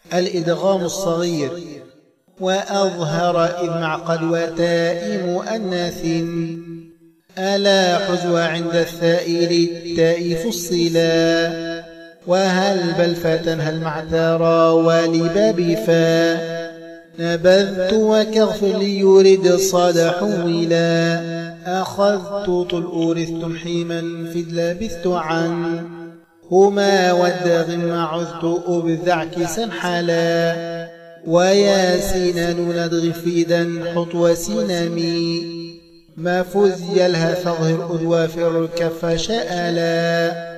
الإدغام الصغير. وأظهر إذ معقد وتاء مؤنث ألا حزو عند الثاء للتاء فصلا. وهل بل فتنهل معتارا ولباب فا نبذت وكغفر ليرد الصاد حولا. أخذت طل أورثتم حيما فد لبثت عن هما والداغم عذت أبذع سنحلا. وياسين ندغ فيدا حط وسينمي ما فزي لها فاظهر أذوافر الكف شألا.